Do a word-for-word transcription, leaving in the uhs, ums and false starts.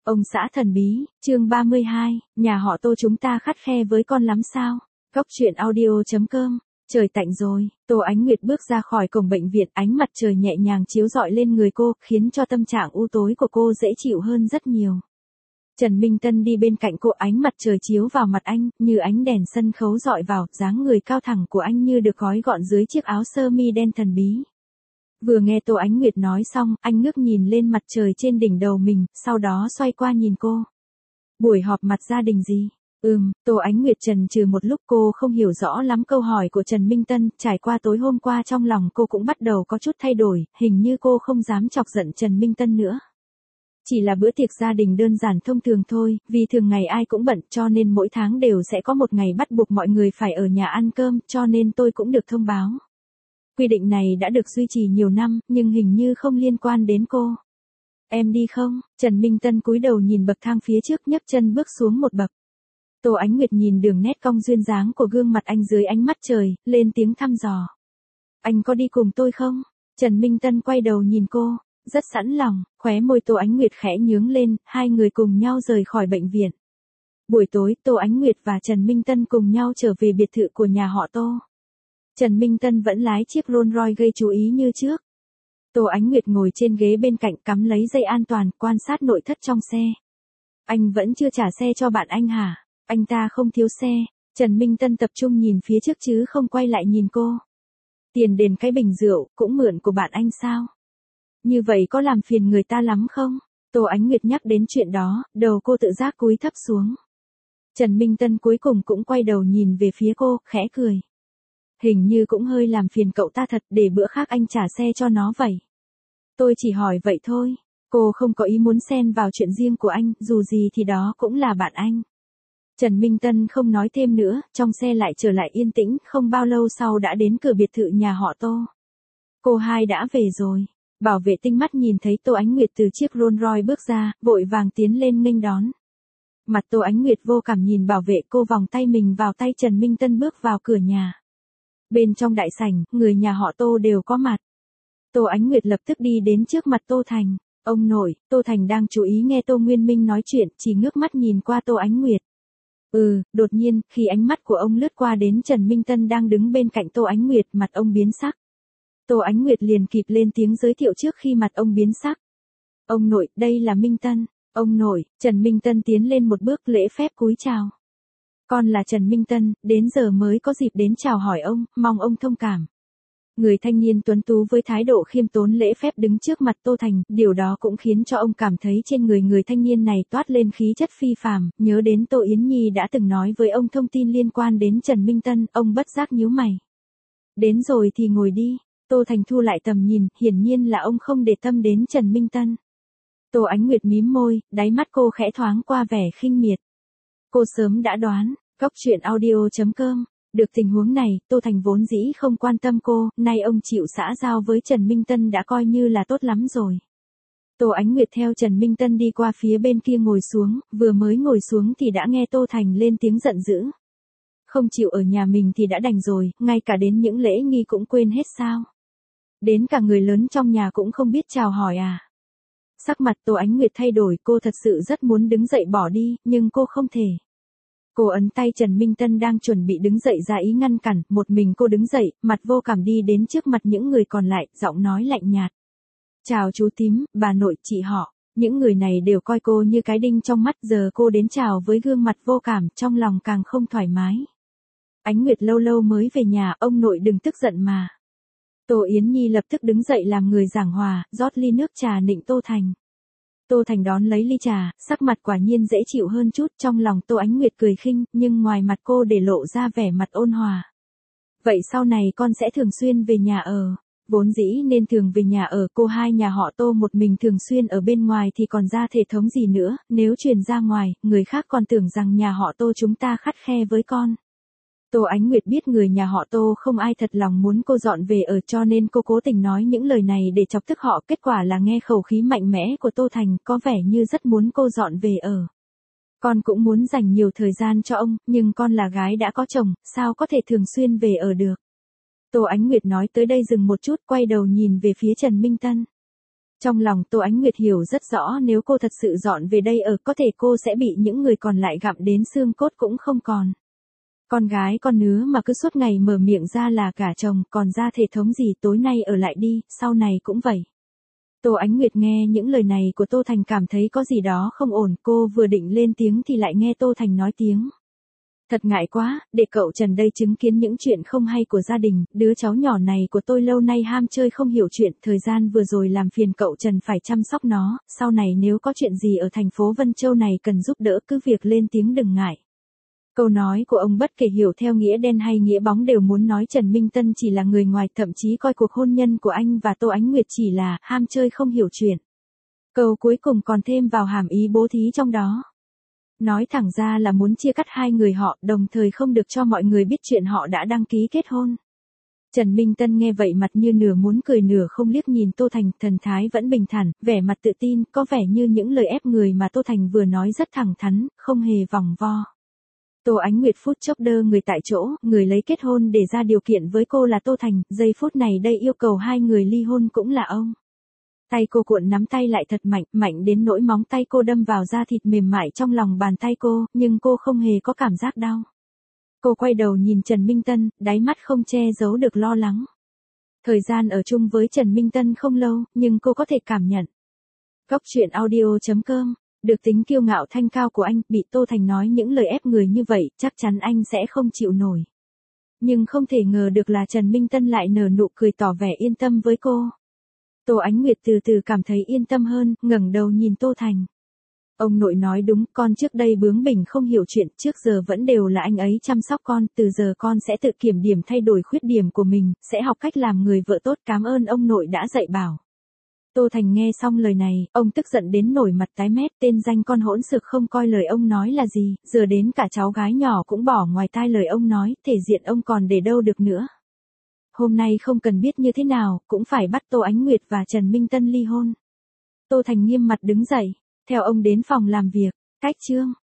Ông xã thần bí, chương ba mươi hai, nhà họ Tô chúng ta khắt khe với con lắm sao? Góc truyện audio chấm com. Trời tạnh rồi, Tô Ánh Nguyệt bước ra khỏi cổng bệnh viện, ánh mặt trời nhẹ nhàng chiếu rọi lên người cô, khiến cho tâm trạng u tối của cô dễ chịu hơn rất nhiều. Trần Minh Tân đi bên cạnh cô, ánh mặt trời chiếu vào mặt anh, như ánh đèn sân khấu rọi vào, dáng người cao thẳng của anh như được gói gọn dưới chiếc áo sơ mi đen thần bí. Vừa nghe Tô Ánh Nguyệt nói xong, anh ngước nhìn lên mặt trời trên đỉnh đầu mình, sau đó xoay qua nhìn cô. Buổi họp mặt gia đình gì? Ừm, Tô Ánh Nguyệt chần chừ một lúc, cô không hiểu rõ lắm câu hỏi của Trần Minh Tân, trải qua tối hôm qua trong lòng cô cũng bắt đầu có chút thay đổi, hình như cô không dám chọc giận Trần Minh Tân nữa. Chỉ là bữa tiệc gia đình đơn giản thông thường thôi, vì thường ngày ai cũng bận cho nên mỗi tháng đều sẽ có một ngày bắt buộc mọi người phải ở nhà ăn cơm, cho nên tôi cũng được thông báo. Quy định này đã được duy trì nhiều năm, nhưng hình như không liên quan đến cô. Em đi không? Trần Minh Tân cúi đầu nhìn bậc thang phía trước, nhấc chân bước xuống một bậc. Tô Ánh Nguyệt nhìn đường nét cong duyên dáng của gương mặt anh dưới ánh mắt trời, lên tiếng thăm dò. Anh có đi cùng tôi không? Trần Minh Tân quay đầu nhìn cô, rất sẵn lòng, khóe môi Tô Ánh Nguyệt khẽ nhướng lên, hai người cùng nhau rời khỏi bệnh viện. Buổi tối, Tô Ánh Nguyệt và Trần Minh Tân cùng nhau trở về biệt thự của nhà họ Tô. Trần Minh Tân vẫn lái chiếc Rolls Royce gây chú ý như trước. Tô Ánh Nguyệt ngồi trên ghế bên cạnh, cắm lấy dây an toàn, quan sát nội thất trong xe. Anh vẫn chưa trả xe cho bạn anh hả? Anh ta không thiếu xe. Trần Minh Tân tập trung nhìn phía trước chứ không quay lại nhìn cô. Tiền đền cái bình rượu, cũng mượn của bạn anh sao? Như vậy có làm phiền người ta lắm không? Tô Ánh Nguyệt nhắc đến chuyện đó, đầu cô tự giác cúi thấp xuống. Trần Minh Tân cuối cùng cũng quay đầu nhìn về phía cô, khẽ cười. Hình như cũng hơi làm phiền cậu ta thật, để bữa khác anh trả xe cho nó vậy. Tôi chỉ hỏi vậy thôi, cô không có ý muốn xen vào chuyện riêng của anh, dù gì thì đó cũng là bạn anh. Trần Minh Tân không nói thêm nữa, trong xe lại trở lại yên tĩnh, không bao lâu sau đã đến cửa biệt thự nhà họ Tô. Cô hai đã về rồi. Bảo vệ tinh mắt nhìn thấy Tô Ánh Nguyệt từ chiếc Rolls Royce bước ra, vội vàng tiến lên nghênh đón. Mặt Tô Ánh Nguyệt vô cảm nhìn bảo vệ, cô vòng tay mình vào tay Trần Minh Tân bước vào cửa nhà. Bên trong đại sảnh, người nhà họ Tô đều có mặt. Tô Ánh Nguyệt lập tức đi đến trước mặt Tô Thành. Ông nội, Tô Thành đang chú ý nghe Tô Nguyên Minh nói chuyện, chỉ ngước mắt nhìn qua Tô Ánh Nguyệt. Ừ, đột nhiên, khi ánh mắt của ông lướt qua đến Trần Minh Tân đang đứng bên cạnh Tô Ánh Nguyệt, mặt ông biến sắc. Tô Ánh Nguyệt liền kịp lên tiếng giới thiệu trước khi mặt ông biến sắc. Ông nội, đây là Minh Tân. Ông nội, Trần Minh Tân tiến lên một bước lễ phép cúi chào. Con là Trần Minh Tân, đến giờ mới có dịp đến chào hỏi ông, mong ông thông cảm. Người thanh niên tuấn tú với thái độ khiêm tốn lễ phép đứng trước mặt Tô Thành, điều đó cũng khiến cho ông cảm thấy trên người người thanh niên này toát lên khí chất phi phàm, nhớ đến Tô Yến Nhi đã từng nói với ông thông tin liên quan đến Trần Minh Tân, ông bất giác nhíu mày. Đến rồi thì ngồi đi. Tô Thành thu lại tầm nhìn, hiển nhiên là ông không để tâm đến Trần Minh Tân. Tô Ánh Nguyệt mím môi, đáy mắt cô khẽ thoáng qua vẻ khinh miệt. Cô sớm đã đoán, góc truyện audio chấm com. Được tình huống này, Tô Thành vốn dĩ không quan tâm cô, nay ông chịu xã giao với Trần Minh Tân đã coi như là tốt lắm rồi. Tô Ánh Nguyệt theo Trần Minh Tân đi qua phía bên kia ngồi xuống, vừa mới ngồi xuống thì đã nghe Tô Thành lên tiếng giận dữ. Không chịu ở nhà mình thì đã đành rồi, ngay cả đến những lễ nghi cũng quên hết sao? Đến cả người lớn trong nhà cũng không biết chào hỏi à? Sắc mặt Tô Ánh Nguyệt thay đổi, cô thật sự rất muốn đứng dậy bỏ đi, nhưng cô không thể. Cô ấn tay Trần Minh Tân đang chuẩn bị đứng dậy ra ý ngăn cản, một mình cô đứng dậy, mặt vô cảm đi đến trước mặt những người còn lại, giọng nói lạnh nhạt. Chào chú Tím, bà nội, chị họ, những người này đều coi cô như cái đinh trong mắt, giờ cô đến chào với gương mặt vô cảm, trong lòng càng không thoải mái. Ánh Nguyệt lâu lâu mới về nhà, ông nội đừng tức giận mà. Tô Yến Nhi lập tức đứng dậy làm người giảng hòa, rót ly nước trà nịnh Tô Thành. Tô Thành đón lấy ly trà, sắc mặt quả nhiên dễ chịu hơn chút, trong lòng Tô Ánh Nguyệt cười khinh, nhưng ngoài mặt cô để lộ ra vẻ mặt ôn hòa. Vậy sau này con sẽ thường xuyên về nhà ở. Vốn dĩ nên thường về nhà ở, cô hai nhà họ Tô một mình thường xuyên ở bên ngoài thì còn ra thể thống gì nữa, nếu truyền ra ngoài, người khác còn tưởng rằng nhà họ Tô chúng ta khắt khe với con. Tô Ánh Nguyệt biết người nhà họ Tô không ai thật lòng muốn cô dọn về ở, cho nên cô cố tình nói những lời này để chọc tức họ, kết quả là nghe khẩu khí mạnh mẽ của Tô Thành có vẻ như rất muốn cô dọn về ở. Con cũng muốn dành nhiều thời gian cho ông, nhưng con là gái đã có chồng, sao có thể thường xuyên về ở được. Tô Ánh Nguyệt nói tới đây dừng một chút, quay đầu nhìn về phía Trần Minh Tân. Trong lòng Tô Ánh Nguyệt hiểu rất rõ nếu cô thật sự dọn về đây ở có thể cô sẽ bị những người còn lại gặm đến xương cốt cũng không còn. Con gái con nứa mà cứ suốt ngày mở miệng ra là gả chồng, còn ra thể thống gì tối nay ở lại đi, sau này cũng vậy. Tô Ánh Nguyệt nghe những lời này của Tô Thành cảm thấy có gì đó không ổn, cô vừa định lên tiếng thì lại nghe Tô Thành nói tiếng. Thật ngại quá, để cậu Trần đây chứng kiến những chuyện không hay của gia đình, đứa cháu nhỏ này của tôi lâu nay ham chơi không hiểu chuyện, thời gian vừa rồi làm phiền cậu Trần phải chăm sóc nó, sau này nếu có chuyện gì ở thành phố Vân Châu này cần giúp đỡ cứ việc lên tiếng đừng ngại. Câu nói của ông bất kể hiểu theo nghĩa đen hay nghĩa bóng đều muốn nói Trần Minh Tân chỉ là người ngoài, thậm chí coi cuộc hôn nhân của anh và Tô Ánh Nguyệt chỉ là ham chơi không hiểu chuyện. Câu cuối cùng còn thêm vào hàm ý bố thí trong đó. Nói thẳng ra là muốn chia cắt hai người họ, đồng thời không được cho mọi người biết chuyện họ đã đăng ký kết hôn. Trần Minh Tân nghe vậy mặt như nửa muốn cười nửa không, liếc nhìn Tô Thành, thần thái vẫn bình thản, vẻ mặt tự tin, có vẻ như những lời ép người mà Tô Thành vừa nói rất thẳng thắn, không hề vòng vo. Tô Ánh Nguyệt phút chốc đơ người tại chỗ, người lấy kết hôn để ra điều kiện với cô là Tô Thành, giây phút này đây yêu cầu hai người ly hôn cũng là ông. Tay cô cuộn nắm tay lại thật mạnh, mạnh đến nỗi móng tay cô đâm vào da thịt mềm mại trong lòng bàn tay cô, nhưng cô không hề có cảm giác đau. Cô quay đầu nhìn Trần Minh Tân, đáy mắt không che giấu được lo lắng. Thời gian ở chung với Trần Minh Tân không lâu, nhưng cô có thể cảm nhận. Góc truyện audio chấm com, được tính kiêu ngạo thanh cao của anh, bị Tô Thành nói những lời ép người như vậy, chắc chắn anh sẽ không chịu nổi. Nhưng không thể ngờ được là Trần Minh Tân lại nở nụ cười tỏ vẻ yên tâm với cô. Tô Ánh Nguyệt từ từ cảm thấy yên tâm hơn, ngẩng đầu nhìn Tô Thành. Ông nội nói đúng, con trước đây bướng bỉnh không hiểu chuyện, trước giờ vẫn đều là anh ấy chăm sóc con, từ giờ con sẽ tự kiểm điểm thay đổi khuyết điểm của mình, sẽ học cách làm người vợ tốt, cảm ơn ông nội đã dạy bảo. Tô Thành nghe xong lời này, ông tức giận đến nổi mặt tái mét, tên danh con hỗn xược không coi lời ông nói là gì, giờ đến cả cháu gái nhỏ cũng bỏ ngoài tai lời ông nói, thể diện ông còn để đâu được nữa. Hôm nay không cần biết như thế nào, cũng phải bắt Tô Ánh Nguyệt và Trần Minh Tân ly hôn. Tô Thành nghiêm mặt đứng dậy, theo ông đến phòng làm việc, cách chương.